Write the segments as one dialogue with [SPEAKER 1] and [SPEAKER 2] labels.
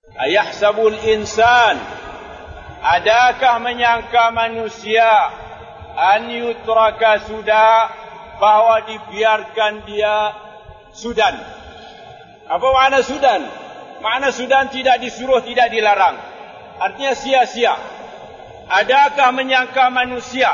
[SPEAKER 1] Ayahsabul insan, adakah menyangka manusia an yutraka sudah, bahwa dibiarkan dia sudan. Apa makna sudan? Makna sudan tidak disuruh, tidak dilarang. Artinya sia-sia. Adakah menyangka manusia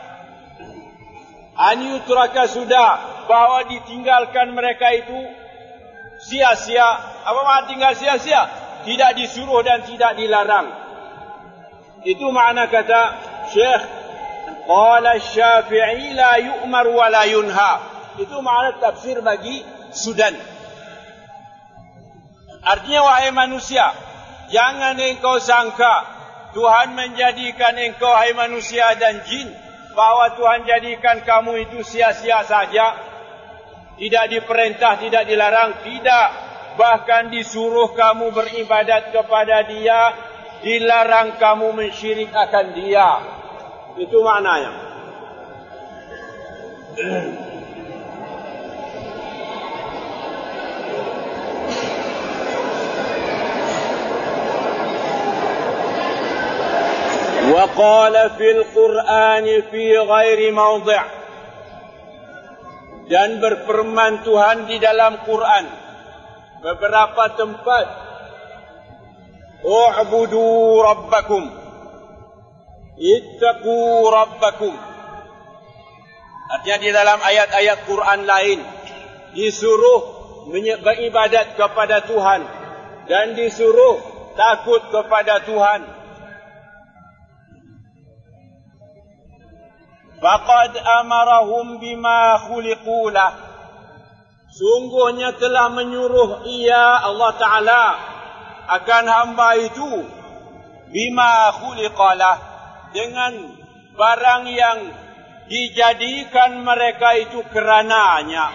[SPEAKER 1] an yutraka sudah, bahwa ditinggalkan mereka itu sia-sia? Apa makna tinggal sia-sia? Tidak disuruh dan tidak dilarang. Itu makna kata Syekh, qala Syafi'i la yu'mar wa la yunha. Itu makna tafsir bagi sudan. Artinya, wahai manusia, jangan engkau sangka Tuhan menjadikan engkau, hai manusia dan jin, bahwa Tuhan jadikan kamu itu sia-sia saja. Tidak diperintah, tidak dilarang, tidak. Bahkan disuruh kamu beribadat kepada Dia, dilarang kamu mensyirik akan Dia. Itu maknanya. Wa qala fil Qur'an fi ghairi mawdi'. Dan berfirman Tuhan di dalam Quran beberapa tempat, u'budu rabbakum, ittaqu rabbakum. Artinya di dalam ayat-ayat Quran lain disuruh beribadat kepada Tuhan dan disuruh takut kepada Tuhan. Faqad amarahum bima khuliqu lah. Sungguhnya telah menyuruh ia, Allah Ta'ala, akan hamba itu bima khuliqalah, dengan barang yang dijadikan mereka itu kerananya.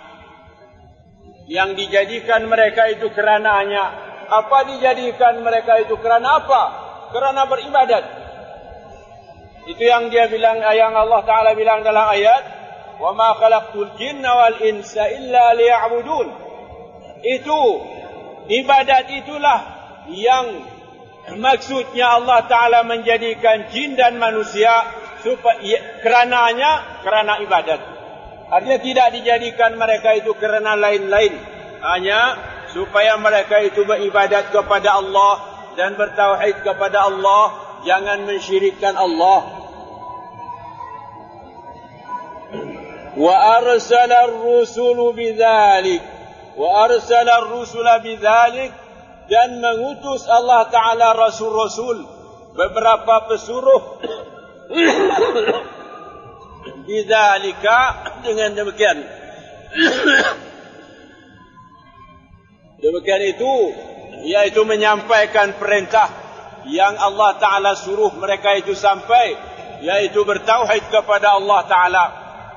[SPEAKER 1] Yang dijadikan mereka itu kerananya. Apa dijadikan mereka itu kerana apa? Kerana beribadat. Itu yang dia bilang, yang Allah Ta'ala bilang dalam ayat, wa ma khalaqtul jinna wal insa illa liya'budun. Itu ibadat, itulah yang maksudnya Allah Ta'ala menjadikan jin dan manusia supaya kerana ibadat. Artinya tidak dijadikan mereka itu kerana lain-lain, hanya supaya mereka itu beribadat kepada Allah dan bertauhid kepada Allah, jangan mensyirikkan Allah. Wa arsala ar-rusula bidzalik, wa arsala ar-rusula bidzalik, dan mengutus Allah Ta'ala rasul-rasul, beberapa pesuruh bidzalika, dengan demikian. Demikian itu, yaitu menyampaikan perintah yang Allah Ta'ala suruh mereka itu sampai, yaitu bertauhid kepada Allah Ta'ala.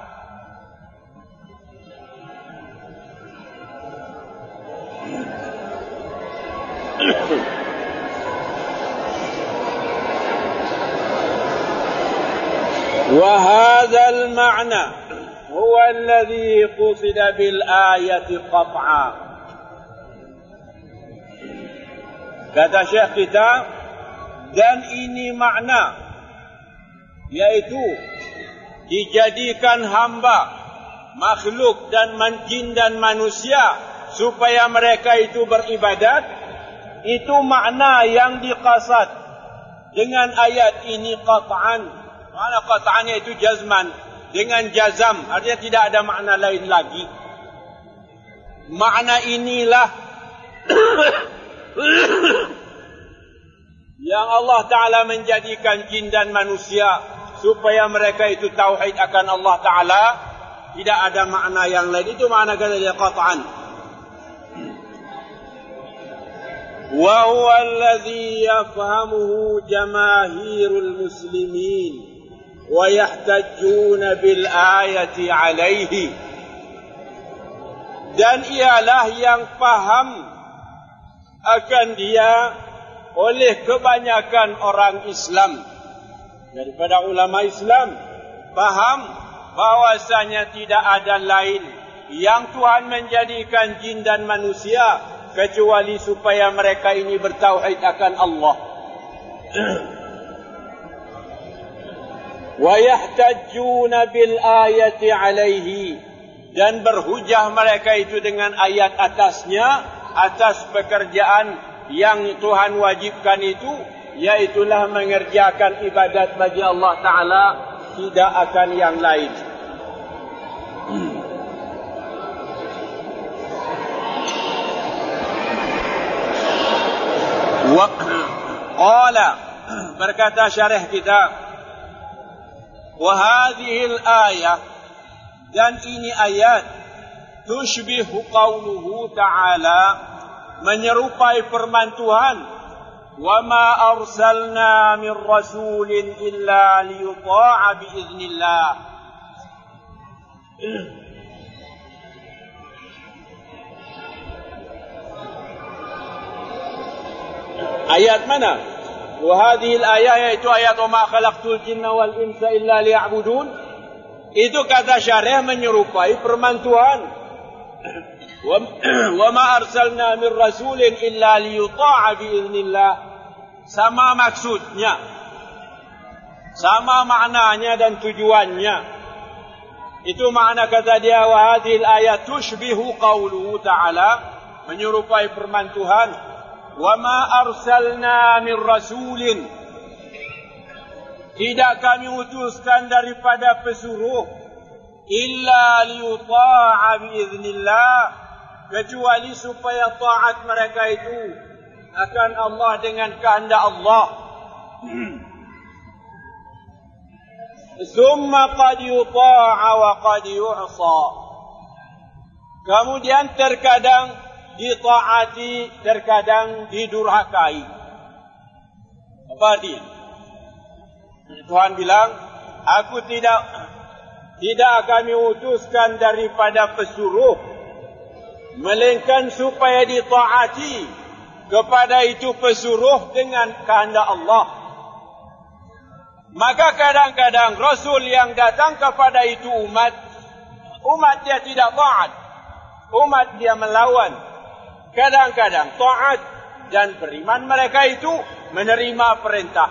[SPEAKER 1] وهذا المعنى هو الذي قصد بالآية قطعا. Kata Syekh kita, dan ini makna, yaitu dijadikan hamba, makhluk dan jin dan manusia supaya mereka itu beribadat. Itu makna yang diqasad dengan ayat ini qat'an. Makna qat'annya itu jazman, dengan jazam, artinya tidak ada makna lain lagi. Makna inilah yang Allah Ta'ala menjadikan jin dan manusia supaya mereka itu tauhid akan Allah Ta'ala. Tidak ada makna yang lain. Itu makna kata dia qat'an. Wa huwa alladhi yafhamuhu jamaahirul muslimin wa yahtajjuna bil ayati alaihi. Dan ialah yang faham akan dia oleh kebanyakan orang Islam, daripada ulama Islam, faham bahwasanya tidak ada lain yang Tuhan menjadikan jin dan manusia kecuali supaya mereka ini bertauhid akan Allah. Wa yahtajjuna bil ayati alaihi, dan berhujah mereka itu dengan ayat atasnya, atas pekerjaan yang Tuhan wajibkan itu, yaitulah mengerjakan ibadat bagi Allah Ta'ala, tidak akan yang lain. Qala, berkata syarih kita, wa hadhihi al-ayah, dan ini ayat, tushbihu qawluhu ta'ala, menyerupai firman Tuhan, wa ma arsalna min rasulin illa liyuta'a biiznillah. Ayat mana? Wa hadhihi al-ayah, yaitu ayat wa ma khalaqtul jinna wal insa illa liya'budun. Itu kata syarih menyerupai firman Tuhan. Wa ma arsalna min rasulin illa liyuta'a biiznillah. Sama maksudnya, sama maknanya dan tujuannya. Itu makna kata dia, wa hadhihi al-ayat tushbihu qawluhu ta'ala, menyerupai firman Tuhan, wa ma arsalna min rasulin, tidak kami utuskan daripada pesuruh, illa liyuta'a biiznillah, kecuali supaya taat mereka itu akan Allah dengan kehendak Allah. Summa qad yuta'a wa qad yu'sa, kemudian terkadang ditaati, terkadang didurhakai. Apa artinya? Tuhan bilang, aku tidak kami utuskan daripada pesuruh, melainkan supaya ditaati kepada itu pesuruh dengan kehendak Allah. Maka kadang-kadang Rasul yang datang kepada itu umat dia tidak taat, umat dia melawan. Kadang-kadang taat dan beriman mereka itu menerima perintah.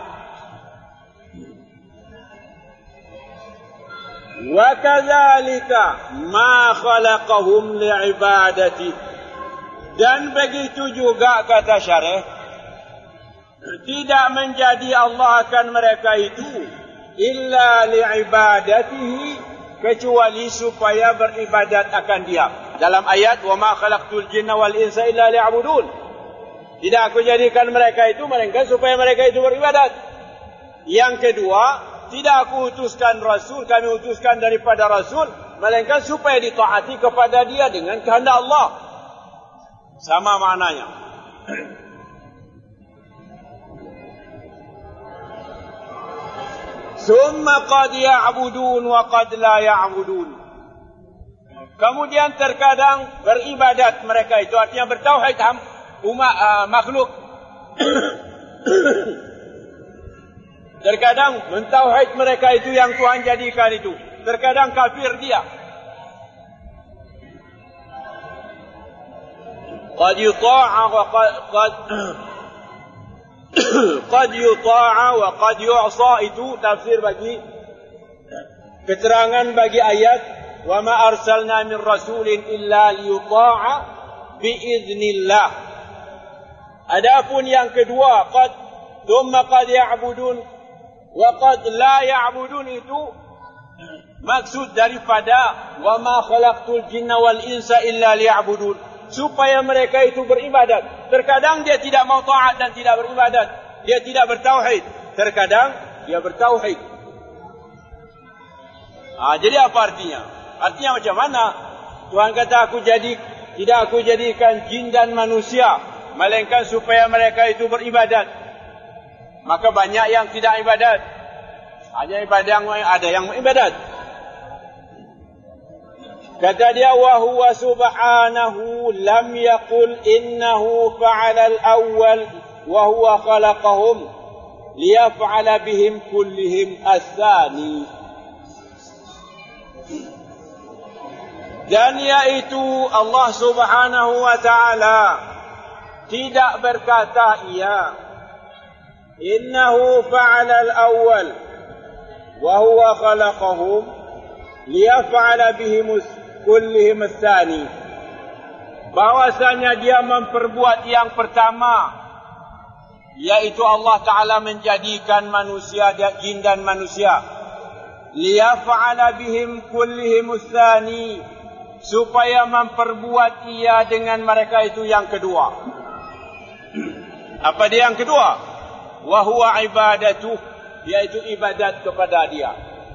[SPEAKER 1] Wa kadzalika ma khalaqahum li'ibadati, dan begitu juga kata syarih, tidak menjadi Allah akan mereka itu illa li'ibadatihi, kecuali supaya beribadat akan Dia. Dalam ayat wa ma khalaqtul jinna wal insa illa liya'budun, tidak aku jadikan mereka itu melainkan supaya mereka itu beribadat. Yang kedua, tidak aku utuskan rasul, kami utuskan daripada rasul, melainkan supaya ditaati kepada Dia dengan kehendak Allah. Sama maknanya. Summa qad ya'budun wa qad la ya'budun, kemudian terkadang beribadat mereka itu, artinya bertauhid makhluk. Terkadang mentauhid mereka itu yang Tuhan jadikan itu, terkadang kafir dia. Qad yuta'a wa qad yuta'a wa qad yu'sa, itu tafsir bagi keterangan bagi ayat wa ma arsalna min rasulin illa liyuta'a biiznillah. Adapun yang kedua, qad thumma qad ya'budun wa qad la ya'budun, itu maksud daripada wa ma khalaqtul jinna wal insa illa liya'budun, supaya mereka itu beribadat. Terkadang dia tidak mau taat dan tidak beribadat, dia tidak bertauhid. Terkadang dia bertauhid. Jadi apa artinya? Artinya macam mana? Tuhan kata tidak aku jadikan jin dan manusia melainkan supaya mereka itu beribadat. Maka banyak yang tidak ibadat, hanya ada yang ibadat. Kata dia, wa huwa subhanahu lam yaqul innahu fa'ala al-awwal wa huwa khalaqahum liyaf'ala bihim kullihim as-sani. Dan yaitu Allah subhanahu wa ta'ala tidak berkata ia, innahu fa'ala al-awwal wa huwa khalaqahum liyaf'ala bihim kullihim ats-tsani, bahwasanya dia memperbuat yang pertama, yaitu Allah Ta'ala menjadikan manusia, jin dan manusia, liyaf'ala bihim kullihim ats-tsani, supaya memperbuat ia dengan mereka itu yang kedua. Apa dia yang kedua? Wa huwa ibadatuh, yaitu ibadat kepada dia.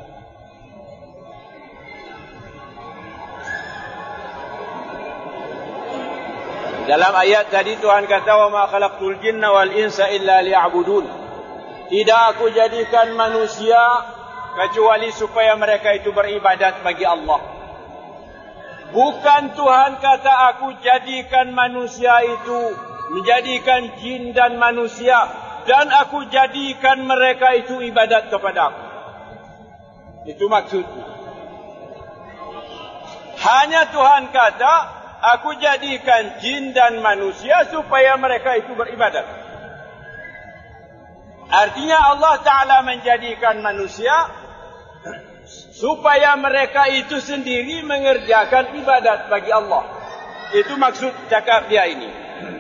[SPEAKER 1] Dalam ayat tadi Tuhan kata, wa ma khalaqtul jinna wal insa illa liya'budun. Tidak aku jadikan manusia kecuali supaya mereka itu beribadat bagi Allah. Bukan Tuhan kata aku jadikan manusia itu, menjadikan jin dan manusia, dan aku jadikan mereka itu ibadat kepada aku. Itu maksudnya. Hanya Tuhan kata, aku jadikan jin dan manusia supaya mereka itu beribadat. Artinya Allah Ta'ala menjadikan manusia supaya mereka itu sendiri mengerjakan ibadat bagi Allah. Itu maksud cakap dia ini.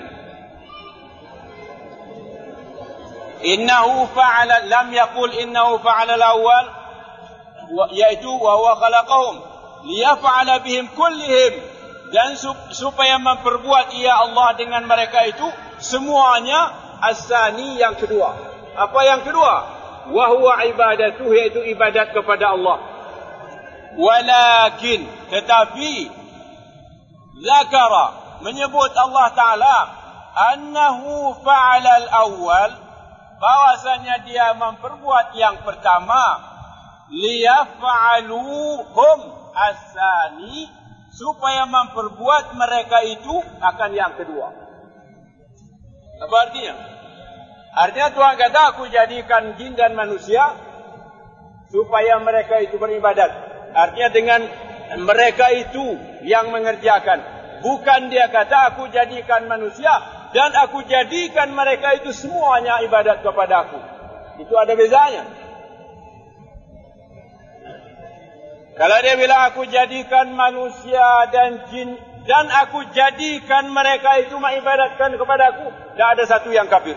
[SPEAKER 1] Innahu fa'ala, lam yaqul innahu fa'ala al-awwal, yaitu wa huwa khalaqahum liyaf'ala bihim kullihim, dan supaya memperbuat ia Allah dengan mereka itu semuanya, as-tsani yang kedua. Apa yang kedua? Wa huwa ibadatuh, yaitu ibadat kepada Allah. Walakin, tetapi zakara, menyebut Allah Ta'ala annahu fa'ala al-awwal, bahwasanya dia memperbuat yang pertama, liyaf'aluhum as-tsani, supaya memperbuat mereka itu akan yang kedua. Apa artinya? Artinya Tuhan kata, aku jadikan jin dan manusia supaya mereka itu beribadat. Artinya dengan mereka itu yang mengerjakan. Bukan dia kata, aku jadikan manusia dan aku jadikan mereka itu semuanya ibadat kepada aku. Itu ada bezanya. Kalau dia bilang aku jadikan manusia dan jin, dan aku jadikan mereka itu mengibadatkan kepada aku, tidak ada satu yang kafir.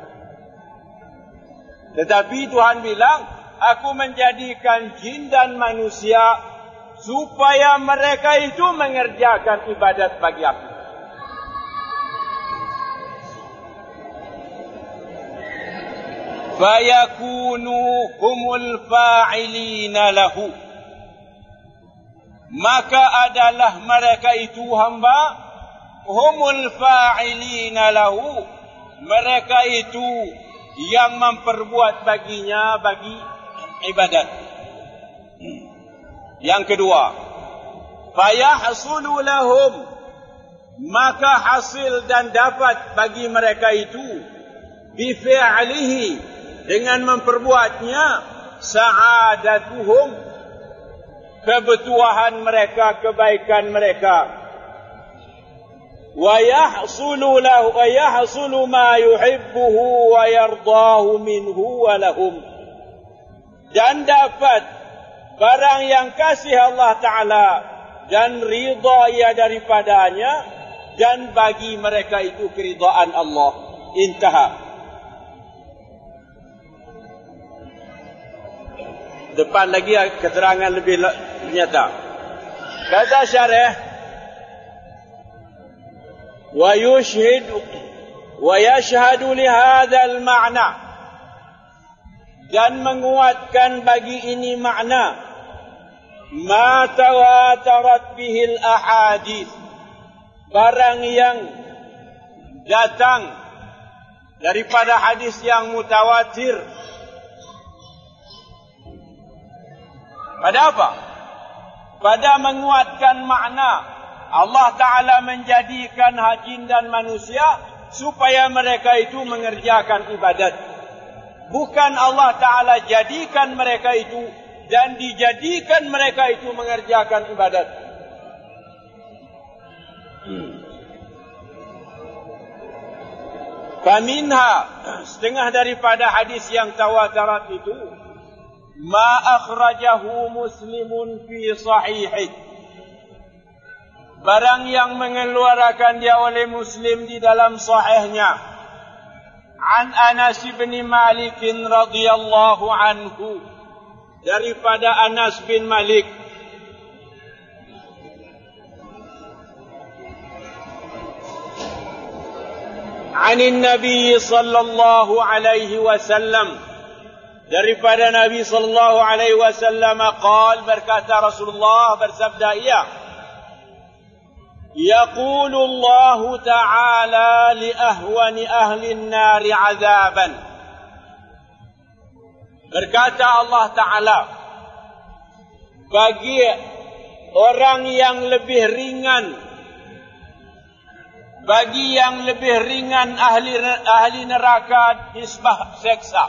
[SPEAKER 1] Tetapi Tuhan bilang, aku menjadikan jin dan manusia supaya mereka itu mengerjakan ibadat bagi aku. Fayakunu humul fa'ilina lahu, maka adalah mereka itu hamba, humul fa'ilina lahu, mereka itu yang memperbuat baginya, bagi ibadat. Yang kedua, fayahsulu lahum, maka hasil dan dapat bagi mereka itu, bifi'alihi, dengan memperbuatnya, sa'adatuhum, kebetulan mereka, kebaikan mereka. Wa yahsulu lahu wa yahsulu ma yuhibbuhu wa yardahu minhu wa lahum, dan dapat barang yang kasih Allah Ta'ala dan ridha ia daripadanya, dan bagi mereka itu keridhaan Allah. Intaha. Depan lagi keterangan lebih nyata. Kata syarah, wa yushhidu wa yashhadu li hadzal ma'na, dan menguatkan bagi ini makna, ma tawatarat bihil ahadits, barang yang datang daripada hadis yang mutawatir. Pada apa? Pada menguatkan makna Allah Ta'ala menjadikan jin dan manusia supaya mereka itu mengerjakan ibadat. Bukan Allah Ta'ala jadikan mereka itu dan dijadikan mereka itu mengerjakan ibadat. Faminha, setengah daripada hadis yang tawatarat itu, ma akhrajahu Muslimun fi sahihih, barang yang mengeluarkan dia oleh Muslim di dalam sahihnya, an Anas bin Malik radhiyallahu anhu, daripada Anas bin Malik, anin Nabi sallallahu alaihi wasallam, daripada Nabi sallallahu alaihi wasallam qaal, berkata Rasulullah, bersabda ia, yaqulu Allah ta'ala li ahwani ahli an-nar 'adzaban, berkata Allah Ta'ala bagi orang yang lebih ringan, bagi yang lebih ringan ahli neraka hisbah seksa.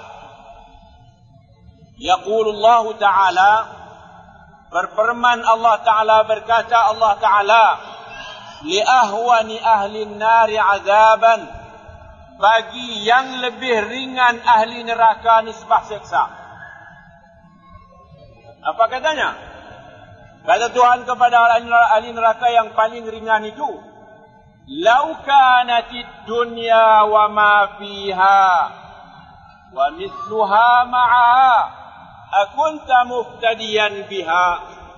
[SPEAKER 1] Yaqulullah Ta'ala, berfirman Allah Ta'ala, berkata Allah Ta'ala, li ahwani ahli nari azaban, bagi yang lebih ringan ahli neraka nisbah seksa. Apa katanya? Kata Tuhan kepada ahli neraka yang paling ringan itu, lau kanatid dunya wa ma fiha wa mithluha ma'aha akunta muftadiyan biha.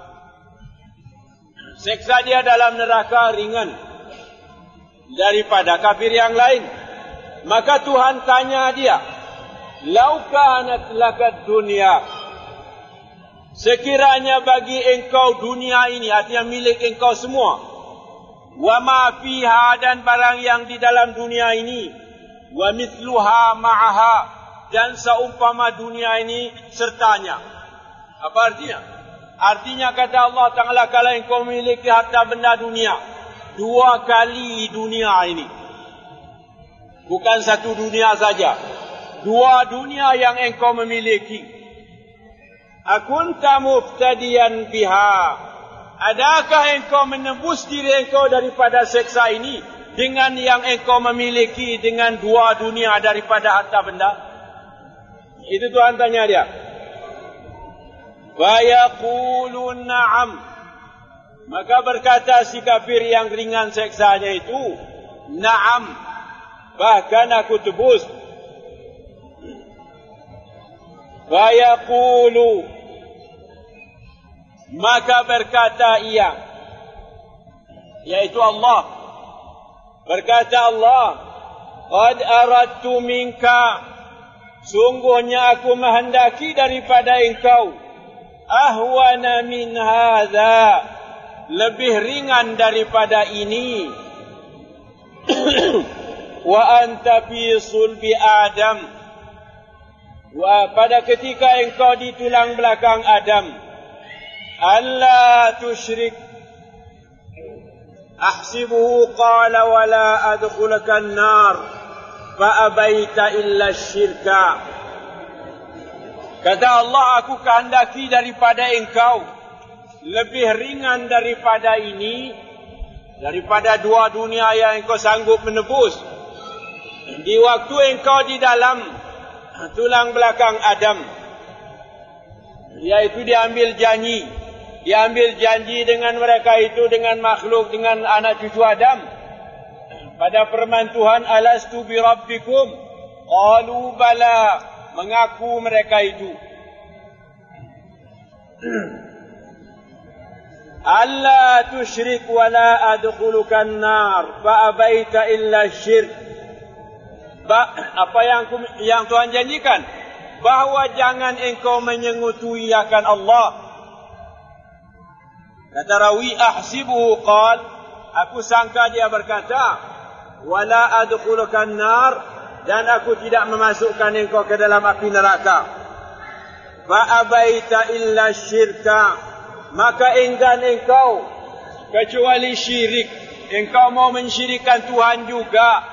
[SPEAKER 1] Seksa dia dalam neraka ringan daripada kafir yang lain. Maka Tuhan tanya dia, lau kanat lakad dunya, sekiranya bagi engkau dunia ini, artinya milik engkau semua, wa ma fiha, dan barang yang di dalam dunia ini, wa mithluha ma'aha, dan seumpama dunia ini sertanya. Apa artinya? Artinya kata Allah Ta'ala, kalau engkau memiliki harta benda dunia, 2 kali dunia ini, bukan satu dunia saja, 2 dunia yang engkau memiliki, akunta muftadiyan biha, adakah engkau menebus diri engkau daripada seksa ini dengan yang engkau memiliki dengan 2 dunia daripada harta benda? Itu Tuhan tanya dia. Wa yaqulu na'am, maka berkata si kafir yang ringan seksanya itu, na'am, bahkan aku tebus. Wa yaqulu, maka berkata ia, yaitu Allah, berkata Allah, qad aradtu minka, sungguhnya aku menghendaki daripada engkau, ahwana min hadza, lebih ringan daripada ini, wa anta fi sulbi Adam, wa pada ketika engkau di tulang belakang Adam, alla tusyrik, ahsibuhu qala wala adkhulaka an-nar fa abaita illa syirka. Kata Allah, aku kehendaki daripada engkau lebih ringan daripada ini, daripada 2 dunia yang engkau sanggup menebus di waktu engkau di dalam tulang belakang Adam, yaitu diambil janji dengan mereka itu, dengan makhluk, dengan anak cucu Adam, pada firman Tuhan, alastu bi rabbikum, qalu bala, mengaku mereka itu, alla tusyrik wa la adkhuluka an-nar fa abaita illa syirk. Apa yang Tuhan janjikan, bahawa jangan engkau menyengutui akan Allah. Kata rawi, ahsibuhu qal, aku sangka dia berkata, wala adkhuluka an-nar, dan aku tidak memasukkan engkau ke dalam api neraka. Fa abaita illa syirka, maka enggan engkau kecuali syirik, engkau mau mensyirikkan Tuhan juga.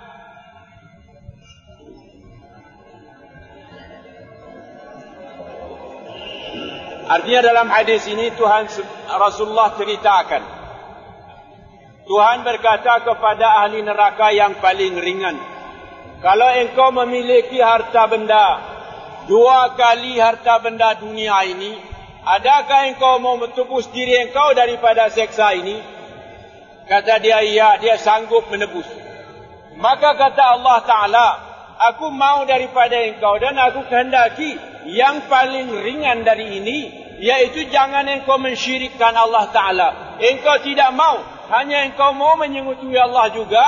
[SPEAKER 1] Artinya dalam hadis ini Rasulullah ceritakan, Tuhan berkata kepada ahli neraka yang paling ringan, Kalau engkau memiliki harta benda 2 kali harta benda dunia ini, adakah engkau mau menebus diri engkau daripada seksa ini? Kata dia, iya, dia sanggup menebus. Maka kata Allah Ta'ala, aku mau daripada engkau dan aku kehendaki yang paling ringan dari ini, yaitu jangan engkau mensyirikkan Allah Ta'ala. Engkau tidak mau, hanya engkau mau menyekutukan Allah juga.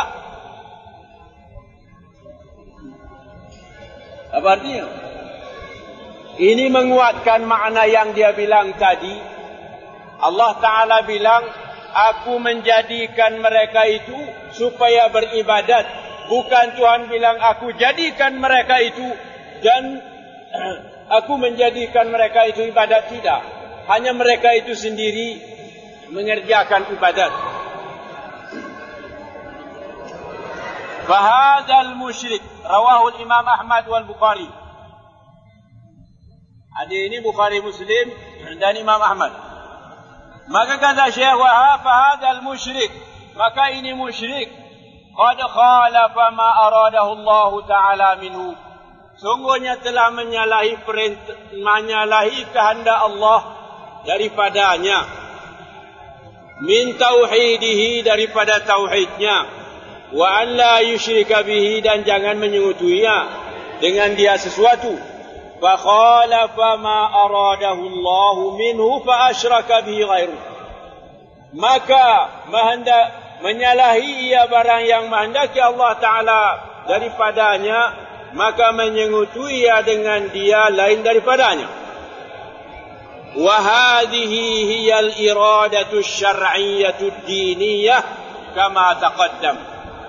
[SPEAKER 1] Apa artinya? Ini menguatkan makna yang dia bilang tadi. Allah Ta'ala bilang, aku menjadikan mereka itu supaya beribadat. Bukan Tuhan bilang, aku jadikan mereka itu dan aku menjadikan mereka itu ibadat. Tidak. Hanya mereka itu sendiri mengerjakan ibadat. Fahadal musyrik rawahu Imam Ahmad wal Bukhari. Hadis ini Bukhari, Muslim dan Imam Ahmad. Maka kata Syekh Wahab, fahadal musyrik, maka ini musyrik qad khalafa ma aradahu Allah Ta'ala minhu. Sungguhnya telah menyalahi kehendak Allah daripadanya. Min tauhidihi, daripada tauhidnya. Wa an la yusyrika bihi, dan jangan menyekutuinya dengan dia sesuatu. Fa khalafa ma aradahu Allah minhu fa asyraka bihi ghairuh. Maka menyalahi ia barang yang menghendaki Allah Ta'ala daripadanya, maka menyekutui ia dengan dia lain daripadanya. Wa hadhihi hiya al-iradatu asy-syar'iyyatu ad-diniyah kama taqaddam.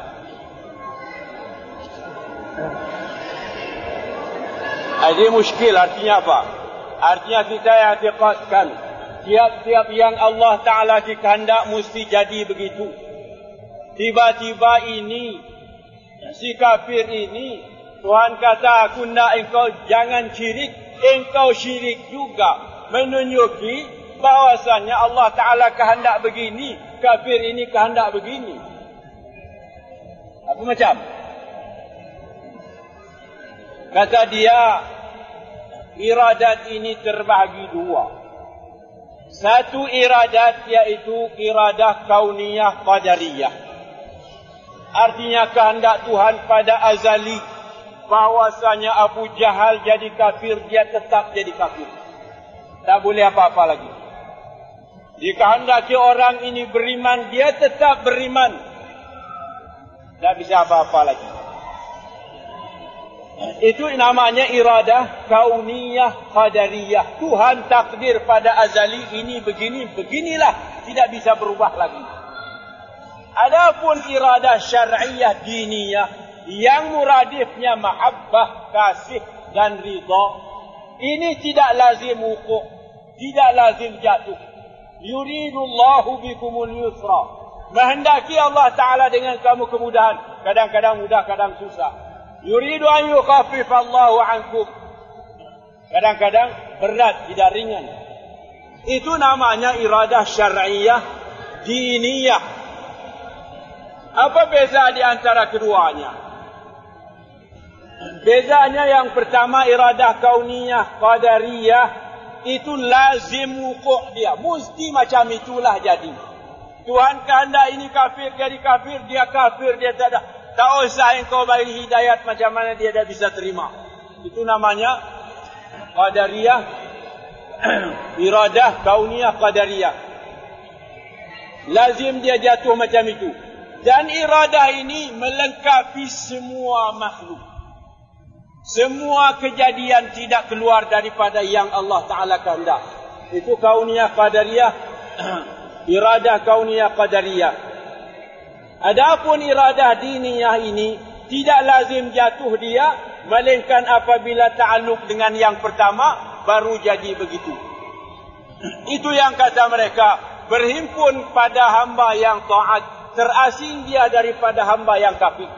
[SPEAKER 1] Ini muskil, artinya apa? Artinya kita yang i'tiqadkan tiap-tiap yang Allah Ta'ala dikehendak mesti jadi begitu. Tiba-tiba ini, si kafir ini, Tuhan kata, aku nak engkau jangan syirik, engkau syirik juga. Menunjuki bahawasanya Allah Ta'ala kehendak begini, kafir ini kehendak begini. Apa macam? Kata dia, iradat ini terbahagi 2. Satu iradat yaitu iradah kauniyah qadariyah. Artinya kehendak Tuhan pada azali, bahwasanya Abu Jahal jadi kafir, dia tetap jadi kafir. Tak boleh apa-apa lagi. Dikehendaki orang ini beriman, dia tetap beriman. Tak bisa apa-apa lagi. Itu namanya iradah kauniyah qadariyah. Tuhan takdir pada azali ini begini, beginilah, tidak bisa berubah lagi. Adapun iradah syar'iyah diniyah yang muradifnya mahabbah, kasih dan ridha, ini tidak lazim wuqu', tidak lazim jatuh. Yuridullahu bikumul yusra. Menghendaki Allah Ta'ala dengan kamu kemudahan. Kadang-kadang mudah, kadang susah. Yuridu an yukhaffif Allahu ankum. Kadang-kadang berat, tidak ringan. Itu namanya iradah syar'iyah diniyah. Apa beza di antara keduanya? Bezanya yang pertama, iradah kauniyah qadariyah, itu lazim wuku' dia. Mesti macam itulah jadi. Tuhan kehendak ini kafir, jadi kafir, dia kafir, dia tak ada. Tak usah engkau bagi hidayat macam mana dia dah bisa terima. Itu namanya qadariyah, iradah kauniyah qadariyah. Lazim dia jatuh macam itu. Dan iradah ini melengkapi semua makhluk. Semua kejadian tidak keluar daripada yang Allah Ta'ala kehendak. Itu kauniyah qadariyah, iradah kauniyah qadariyah. Adapun iradah diniyah ini tidak lazim jatuh dia, melainkan apabila ta'alluq dengan yang pertama baru jadi begitu. Itu yang kata mereka, berhimpun pada hamba yang taat, terasing dia daripada hamba yang kafir.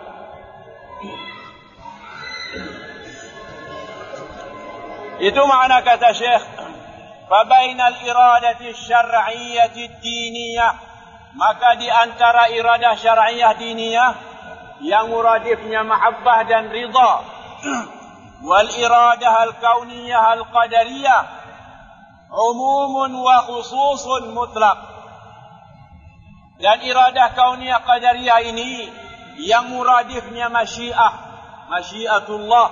[SPEAKER 1] Itu makna kata Syekh, fa bainal iradati syar'iyyati diniyah, maka di antara iradah syar'iyah diniyah yang muradifnya mahabbah dan ridha. Wal iradah al-kauniyah al-qadariyah umumun wa khususun mutlaq. Dan iradah kauniyah qadariyah ini yang muradifnya masyiatullah,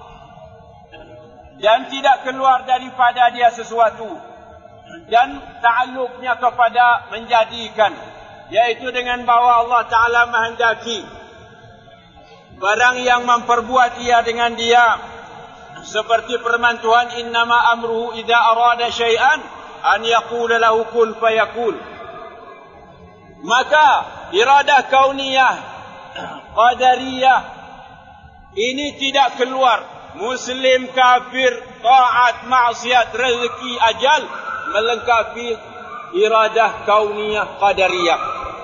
[SPEAKER 1] dan tidak keluar daripada dia sesuatu, dan ta'alluqnya kepada menjadikan, yaitu dengan bahawa Allah Ta'ala menghendaki barang yang memperbuat ia dengan diam, seperti firman Tuhan, innama amruhu idza arada syai'an an yaqula lahu kun fayakun. Maka iradah kauniyah qadariyah ini tidak keluar, muslim, kafir, taat, maksiat, rezeki, ajal, melengkapi iradah kauniyah qadariyah.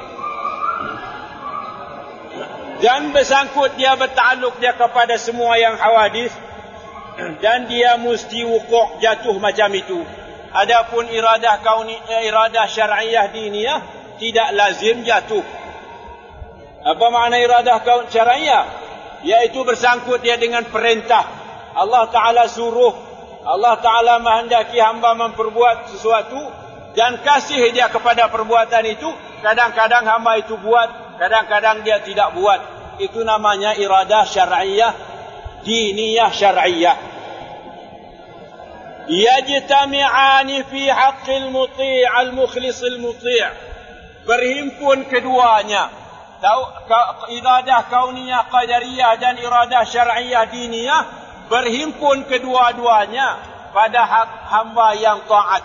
[SPEAKER 1] Dan bersangkut dia, bertakluk dia kepada semua yang hawadis, dan dia mesti wukuk, jatuh macam itu. Adapun iradah iradah syar'iyah diniyah tidak lazim jatuh. Apa makna iradah syar'iyah? Yaitu bersangkut dia dengan perintah. Allah Ta'ala suruh, Allah Ta'ala menghendaki hamba memperbuat sesuatu, dan kasih dia kepada perbuatan itu. Kadang-kadang hamba itu buat, kadang-kadang dia tidak buat. Itu namanya iradah syar'iyah, diniyah syar'iyah. Yajtami'ani fi haqqil muti' al-mukhlisil muti'. Berhimpun keduanya, iradah kauniyah qadariyah dan iradah syar'iyah diniyah, berhimpun kedua-duanya pada hak hamba yang taat.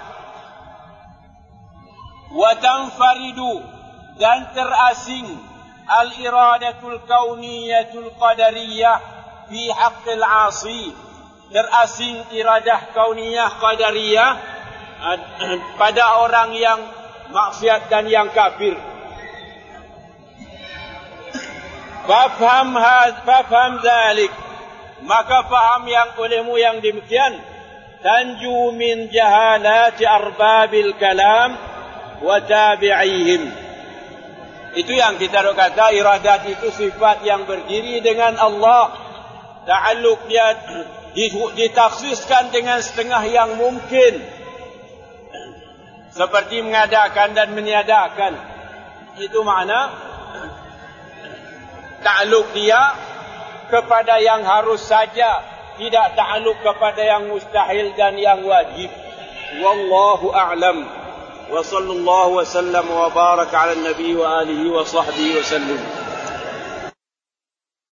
[SPEAKER 1] Wa tanfaridu, dan terasing al-iradatul kauniyatul qadariyah fi haqqil 'asi. Terasing iradah kauniyah qadariyah pada orang yang maksiat dan yang kafir. Fafham dzalik, maka faham yang olehmu yang demikian. Tanju min jahalati arbabil kalam wa tabi'ihim. Itu yang kita kata iradat itu sifat yang berdiri dengan Allah. Ta'alluq dia ditaksiskan dengan setengah yang mungkin, seperti mengadakan dan meniadakan. Itu makna ta'alluq dia kepada yang harus saja, tidak ta'alluq kepada yang mustahil dan yang wajib. Wallahu a'lam. Wa sallallahu wa sallam wa baraka ala nabi wa alihi wa sahbihi wa sallim.